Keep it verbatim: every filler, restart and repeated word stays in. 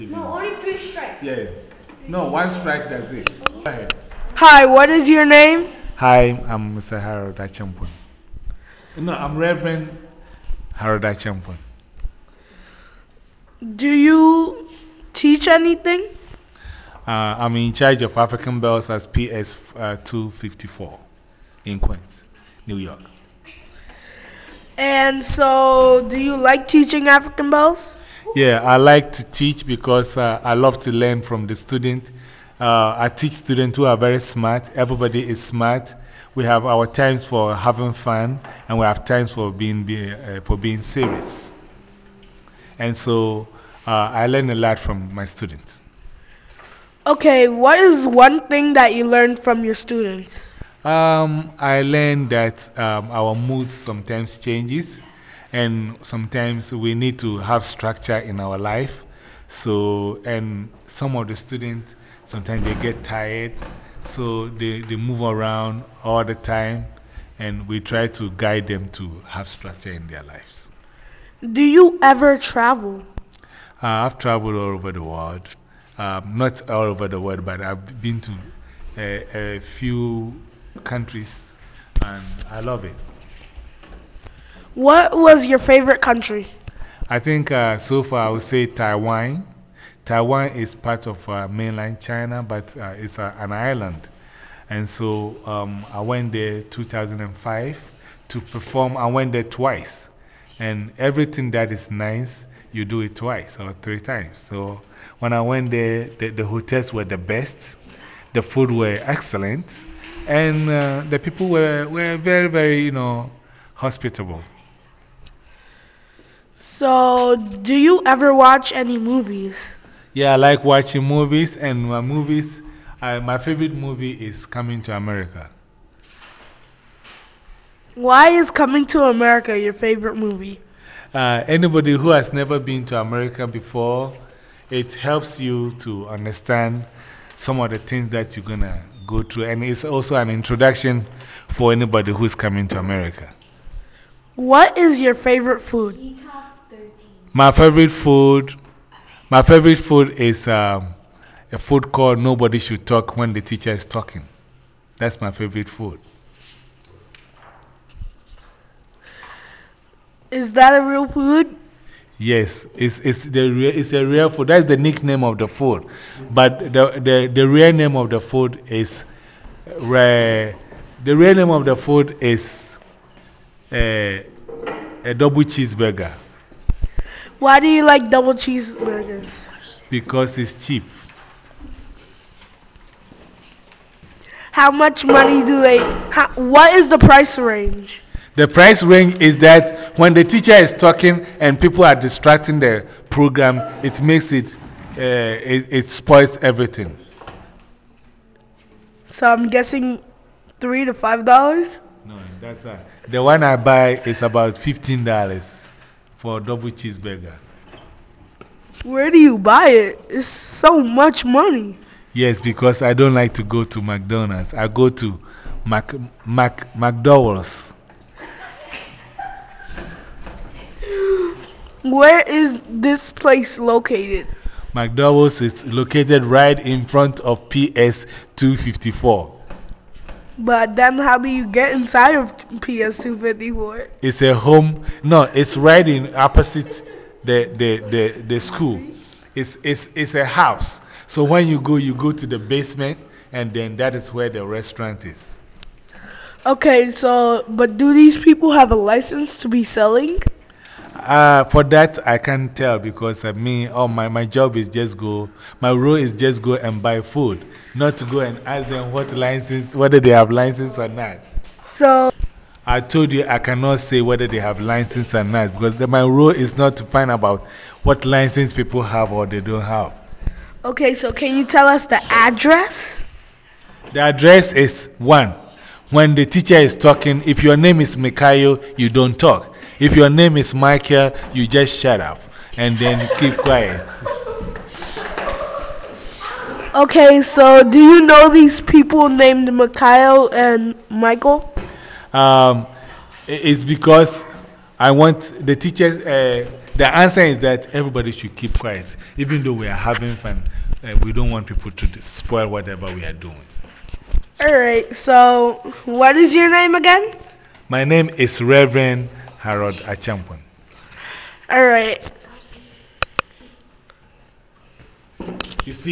No, only three strikes. Yeah. No, one strike, that's it. Go ahead. Hi, what is your name? Hi, I'm Mister Harold Achampon. No, I'm Reverend Harold Achampon. Do you teach anything? Uh, I'm in charge of African Bells as P S uh, two fifty-four in Queens, New York. And so, do you like teaching African bells? Yeah, I like to teach because uh, I love to learn from the student. Uh, I teach students who are very smart. Everybody is smart. We have our times for having fun, and we have times for being, be, uh, for being serious. And so uh, I learn a lot from my students. Okay, what is one thing that you learned from your students? Um, I learned that um, our mood sometimes changes, and sometimes we need to have structure in our life. So, and some of the students, sometimes they get tired, so they, they move around all the time, and we try to guide them to have structure in their lives. Do you ever travel? Uh, I've traveled all over the world. Um, not all over the world, but I've been to a, a few countries, and I love it. What was your favorite country? I think uh, so far I would say Taiwan. Taiwan is part of uh, mainland China, but uh, it's uh, an island. And so um, I went there two thousand five to perform. I went there twice. And everything that is nice, you do it twice or three times. So when I went there, the, the hotels were the best, the food were excellent, and uh, the people were, were very, very, you know, hospitable. So, do you ever watch any movies? Yeah, I like watching movies, and my movies, uh, my favorite movie is Coming to America. Why is Coming to America your favorite movie? Uh, anybody who has never been to America before, it helps you to understand some of the things that you're going to go through. And it's also an introduction for anybody who's coming to America. What is your favorite food? My favorite food, my favorite food is um, a food called Nobody Should Talk When the Teacher is Talking. That's my favorite food. Is that a real food? Yes, it's, it's, the rea it's a real food. That's the nickname of the food. But the, the, the real name of the food is, uh, the real name of the food is uh, a double cheeseburger. Why do you like double cheeseburgers? Because it's cheap. How much money do they, how, what is the price range? The price range is that when the teacher is talking and people are distracting the program, it makes it, uh, it, it spoils everything. So I'm guessing three to five dollars? No, that's uh, the one I buy is about fifteen dollars for a double cheeseburger. Where do you buy it? It's so much money. Yes, because I don't like to go to McDonald's. I go to Mac, Mac, McDowell's. Where is this place located? McDowell's is located right in front of P S two fifty-four. But then how do you get inside of P S two fifty-four? It's a home. No, it's right in opposite the, the, the, the school. It's, it's, it's a house. So when you go, you go to the basement, and then that is where the restaurant is. Okay, so, but do these people have a license to be selling? Uh, for that, I can't tell because uh, me, oh, my, my job is just go, my role is just go and buy food, not to go and ask them what license, whether they have license or not. So, I told you I cannot say whether they have license or not because the, my role is not to find about what license people have or they don't have. okay, so can you tell us the address? The address is one. When the teacher is talking, if your name is Mikhail, you don't talk. If your name is Michael, you just shut up and then keep quiet. Okay, so do you know these people named Mikhail and Michael? Um, it's because I want the teacher, uh, the answer is that everybody should keep quiet. Even though we are having fun, uh, we don't want people to spoil whatever we are doing. All right, so what is your name again? My name is Reverend Harold Achampon. All right.